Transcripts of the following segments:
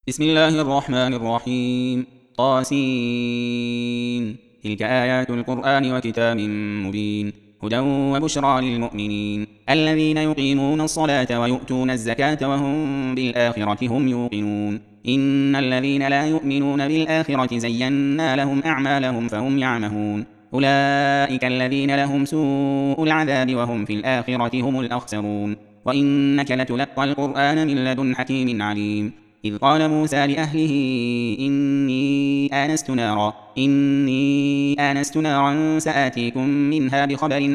بسم الله الرحمن الرحيم. طاسين. تلك آيات القرآن وكتاب مبين، هدى وبشرى للمؤمنين الذين يقيمون الصلاة ويؤتون الزكاة وهم بالآخرة هم يوقنون. إن الذين لا يؤمنون بالآخرة زينا لهم أعمالهم فهم يعمهون. أولئك الذين لهم سوء العذاب وهم في الآخرة هم الأخسرون. وإنك لتلقى القرآن من لدن حكيم عليم. إذ قال موسى لأهله إني آنست نارا سآتيكم منها بخبر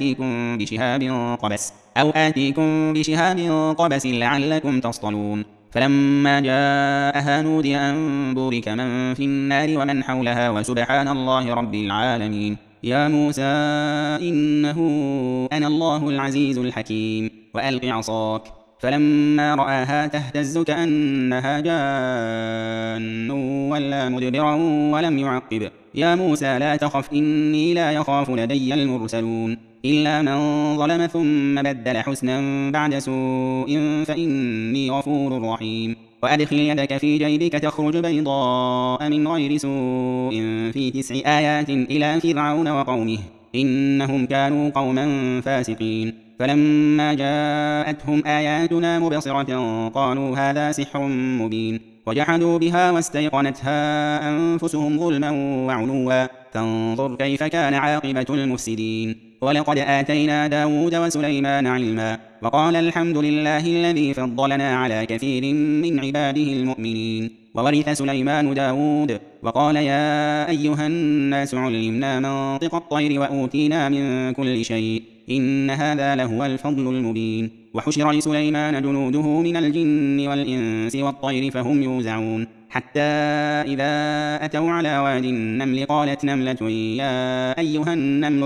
أو آتيكم بشهاب قبس لعلكم تصطلون. فلما جاءها نودي أن بورك من في النار ومن حولها وسبحان الله رب العالمين. يا موسى إنه أنا الله العزيز الحكيم وألق عصاك. فلما رآها تهتز كأنها جان ولا مدبرا ولم يعقب. يا موسى لا تخف إني لا يخاف لدي المرسلون. إلا من ظلم ثم بدل حسنا بعد سوء فإني غفور رحيم. وأدخل يدك في جيبك تخرج بيضاء من غير سوء في 9 آيات إلى فرعون وقومه إنهم كانوا قوما فاسقين. فلما جاءتهم آياتنا مبصرة قالوا هذا سحر مبين، وجحدوا بها واستيقنتها أنفسهم ظلما وعلوا فانظر كيف كان عاقبة المفسدين. ولقد آتينا داود وسليمان علما وقال الحمد لله الذي فضلنا على كثير من عباده المؤمنين. وورث سليمان داود وقال يا أيها الناس علمنا منطق الطير وأوتينا من كل شيء إن هذا لهو الفضل المبين. وحشر لسليمان جنوده من الجن والإنس والطير فهم يوزعون. حتى إذا أتوا على واد النمل قالت نملة يا أيها النمل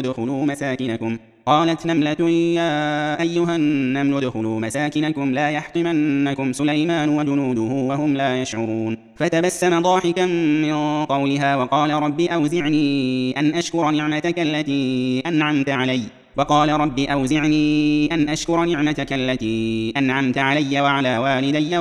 ادخلوا مساكنكم لا يحطمنكم سليمان وجنوده وهم لا يشعرون. فتبسم ضاحكا من قولها وقال رب أوزعني أن أشكر نعمتك التي أنعمت علي وعلى والدي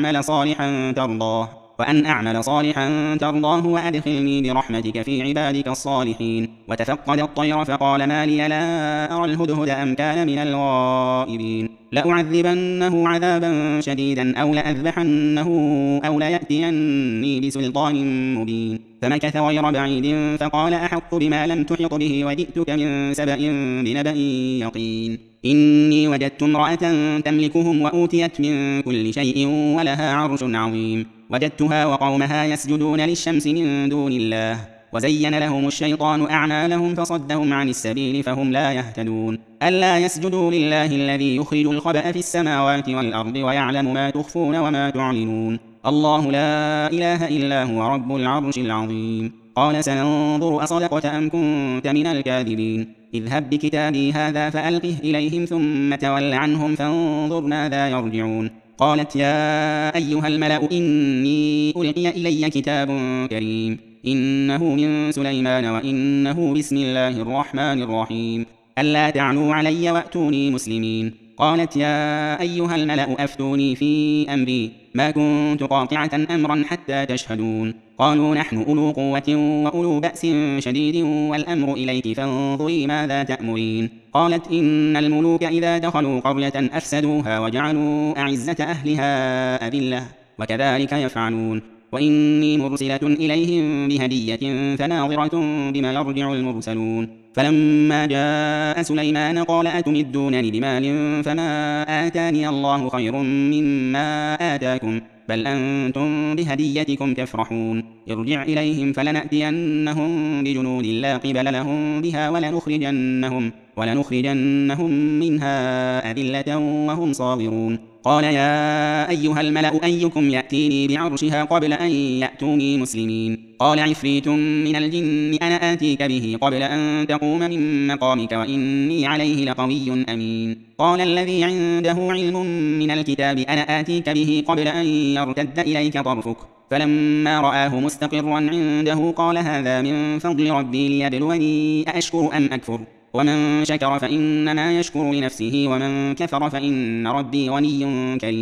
وأن أعمل صالحا ترضاه وأدخلني برحمتك في عبادك الصالحين. وتفقد الطير فقال ما لي لا أرى الهدهد أم كان من الغائبين. لأعذبنه عذابا شديدا أو لأذبحنه أو ليأتيني بسلطان مبين. فمكث غير بعيد فقال أحط بما لم تحط به وجئتك من سبأ بنبأ يقين. إني وجدت امرأة تملكهم وأوتيت من كل شيء ولها عرش عظيم. وجدتها وقومها يسجدون للشمس من دون الله وزين لهم الشيطان أعمالهم فصدهم عن السبيل فهم لا يهتدون. ألا يسجدوا لله الذي يخرج الخبأ في السماوات والأرض ويعلم ما تخفون وما تعلنون. الله لا إله إلا هو رب العرش العظيم. قال سننظر أصدقت أم كنت من الكاذبين. اذهب بكتابي هذا فألقه إليهم ثم تول عنهم فانظر ماذا يرجعون. قالت يا أيها الملأ إني ألقي إلي كتاب كريم إنه من سليمان وإنه بسم الله الرحمن الرحيم ألا تعلوا علي وأتوني مسلمين. قالت يا أيها الملأ أفتوني في أمري ما كنت قاطعة أمرا حتى تشهدون. قالوا نحن أولو قوة وأولو بأس شديد والأمر إليك فانظري ماذا تأمرين. قالت إن الملوك إذا دخلوا قرية أفسدوها وجعلوا أعزة أهلها أذلة وكذلك يفعلون. وإني مرسلة إليهم بهدية فناظرة بما يرجع المرسلون. فلما جاء سليمان قال أتمدونني بمال فما آتاني الله خير مما آتاكم بل أنتم بهديتكم تفرحون. ارجع إليهم فلنأتينهم بجنود لا قبل لهم بها ولنخرجنهم منها أذلة وهم صاغرون. قال يا أيها الملأ أيكم يأتيني بعرشها قبل أن يأتوني مسلمين. قال عفريت من الجن أنا آتيك به قبل أن تقوم من مقامك وإني عليه لقوي أمين. قال الذي عنده علم من الكتاب أنا آتيك به قبل أن يرتد إليك طرفك. فلما رآه مستقرا عنده قال هذا من فضل ربي ليبلوني أأشكر أم أكفر. ومن شكر فإنما يشكر لنفسه ومن كفر فإن ربي غني كريم.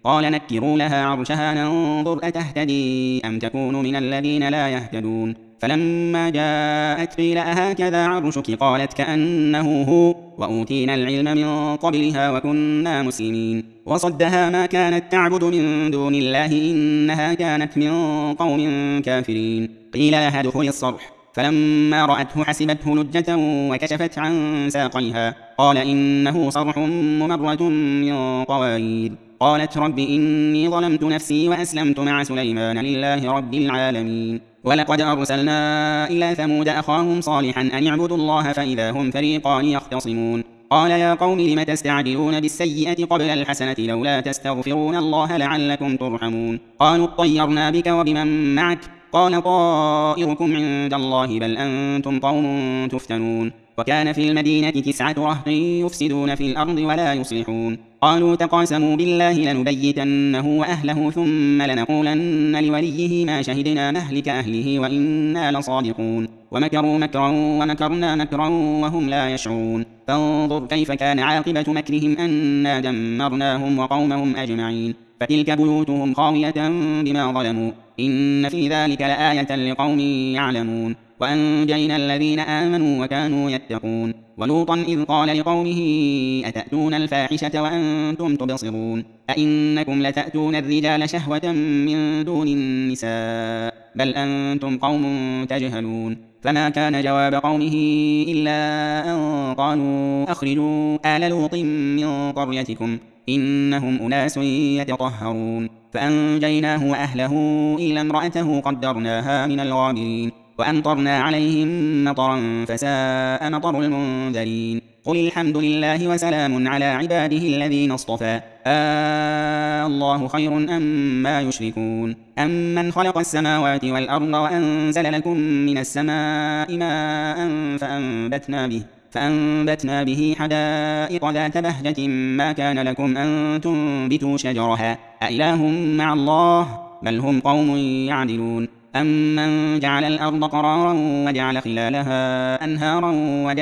قال نكروا لها عرشها ننظر أتهتدي أم تكون من الذين لا يهتدون فلما جاءت قيل أهكذا عرشك قالت كأنه هو وأوتينا العلم من قبلها وكنا مسلمين وصدها ما كانت تعبد من دون الله إنها كانت من قوم كافرين قيل لها ادخلي الصرح فلما رأته حسبته لجة وكشفت عن ساقيها قال إنه صرح ممرة من قوارير قالت رب إني ظلمت نفسي وأسلمت مع سليمان لله رب العالمين ولقد أرسلنا إلى ثمود أخاهم صالحا أن اعبدوا الله فإذا هم فريقان يختصمون قال يا قوم لم تستعجلون بالسيئة قبل الحسنة لولا تستغفرون الله لعلكم ترحمون قالوا اطيرنا بك وبمن معك قال طائركم عند الله بل أنتم قوم تفتنون وكان في المدينة 9 رهط يفسدون في الأرض ولا يصلحون قالوا تقاسموا بالله لنبيتنه وأهله ثم لنقولن لوليه ما شهدنا مهلك أهله وإنا لصادقون ومكروا مكرا ومكرنا مكرا وهم لا يشعرون فانظر كيف كان عاقبة مكرهم أنا دمرناهم وقومهم أجمعين فتلك بيوتهم خاوية بما ظلموا إن في ذلك لآية لقوم يعلمون وأنجينا الذين آمنوا وكانوا يتقون ولوطا إذ قال لقومه أتأتون الفاحشة وأنتم تبصرون أئنكم لتأتون الرجال شهوة من دون النساء بل أنتم قوم تجهلون فما كان جواب قومه إلا أن قالوا أخرجوا آل لوط من قريتكم إنهم أناس يتطهرون فأنجيناه وأهله إلا امرأته قدرناها من الغابرين وأمطرنا عليهم مطرا فساء مطر المنذرين قل الحمد لله وسلام على عباده الذين اصطفى الله خير أما يشركون أمن خلق السماوات والأرض وأنزل لكم من السماء ماء فأنبتنا به حدائق ذات بهجة ما كان لكم أن تنبتوا شجرها أإله مع الله بل هم قوم يعدلون أمن جعل الأرض قرارا وجعل خلالها أنهارا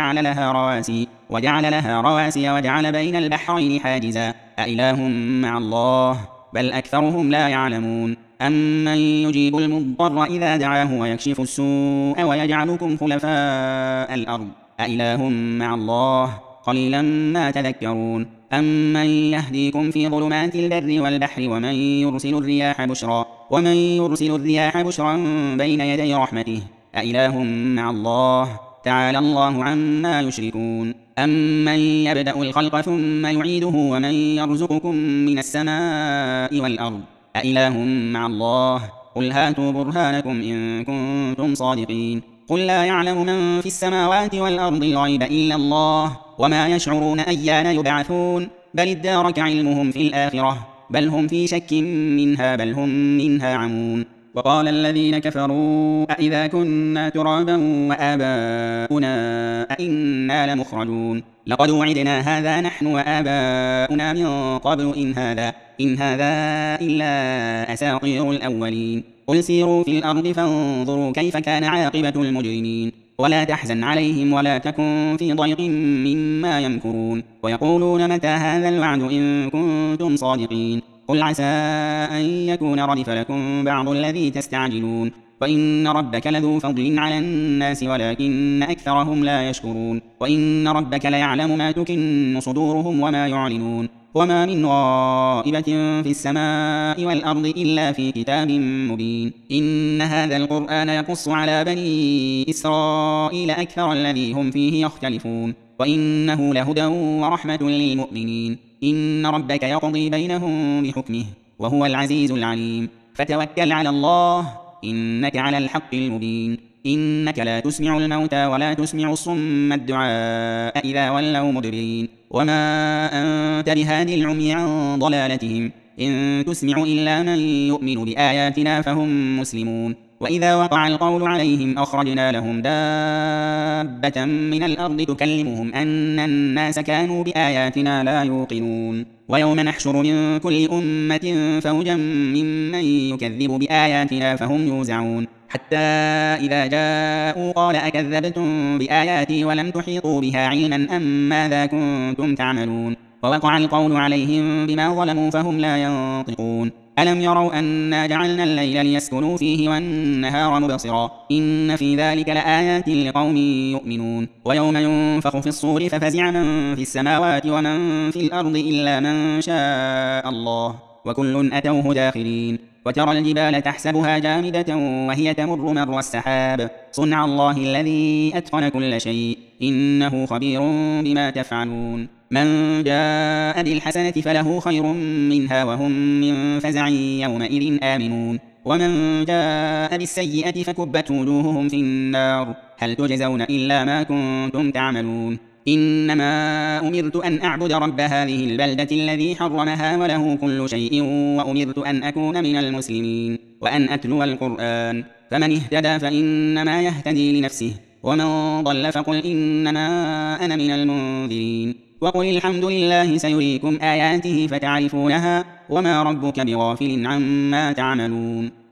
وجعل لها رواسي وجعل بين البحرين حاجزا أإله مع الله بل أكثرهم لا يعلمون أمن يجيب المضطر إذا دعاه ويكشف السوء ويجعلكم خلفاء الأرض أإله مع الله قليلا ما تذكرون أمن يهديكم في ظلمات البر والبحر ومن يرسل الرياح بشرا بين يدي رحمته أإله مع الله تعالى الله عما يشركون أمن يبدأ الخلق ثم يعيده ومن يرزقكم من السماء والأرض أإله مع الله قل هاتوا برهانكم إن كنتم صادقين قل لا يعلم من في السماوات والأرض الغيب إلا الله وما يشعرون أيان يبعثون بل ادارك علمهم في الآخرة بل هم في شك منها بل هم منها عمون وقال الذين كفروا أئذا كنا ترابا وآباؤنا أئنا لمخرجون لقد وعدنا هذا نحن وآباؤنا من قبل إن هذا إلا أساطير الأولين قل سيروا في الأرض فانظروا كيف كان عاقبة المجرمين ولا تحزن عليهم ولا تكن في ضيق مما يمكرون ويقولون متى هذا الوعد إن كنتم صادقين قل عسى أن يكون ردف لكم بعض الذي تستعجلون وإن ربك لذو فضل على الناس ولكن أكثرهم لا يشكرون وإن ربك ليعلم ما تكن صدورهم وما يعلنون وما من غائبة في السماء والأرض إلا في كتاب مبين إن هذا القرآن يقص على بني إسرائيل أكثر الذي هم فيه يختلفون وإنه لهدى ورحمة للمؤمنين إن ربك يقضي بينهم بحكمه وهو العزيز العليم فتوكل على الله إنك على الحق المبين إنك لا تسمع الموتى ولا تسمع الصم الدعاء إذا ولوا مدبرين وما أنت بهادي العمي عن ضلالتهم إن تسمع إلا من يؤمن بآياتنا فهم مسلمون وإذا وقع القول عليهم أخرجنا لهم دابة من الأرض تكلمهم أن الناس كانوا بآياتنا لا يوقنون ويوم نحشر من كل أمة فوجا ممن يكذب بآياتنا فهم يوزعون حتى إذا جاءوا قال أكذبتم بآياتي ولم تحيطوا بها علما أم ماذا كنتم تعملون ووقع القول عليهم بما ظلموا فهم لا ينطقون ألم يروا أنا جعلنا الليل ليسكنوا فيه والنهار مبصرا إن في ذلك لآيات لقوم يؤمنون ويوم ينفخ في الصور ففزع من في السماوات ومن في الأرض إلا من شاء الله وكل أتوه داخرين وترى الجبال تحسبها جامدة وهي تمر مر السحاب صنع الله الذي أتقن كل شيء إنه خبير بما تفعلون من جاء بالحسنة فله خير منها وهم من فزع يومئذ آمنون ومن جاء بالسيئة فكبت وجوههم في النار هل تجزون إلا ما كنتم تعملون إنما أمرت أن أعبد رب هذه البلدة الذي حرمها وله كل شيء وأمرت أن أكون من المسلمين وأن أتلو القرآن فمن اهتدى فإنما يهتدي لنفسه ومن ضل فقل إنما أنا من المنذرين وقل الحمد لله سيريكم آياته فتعرفونها وما ربك بغافل عما تعملون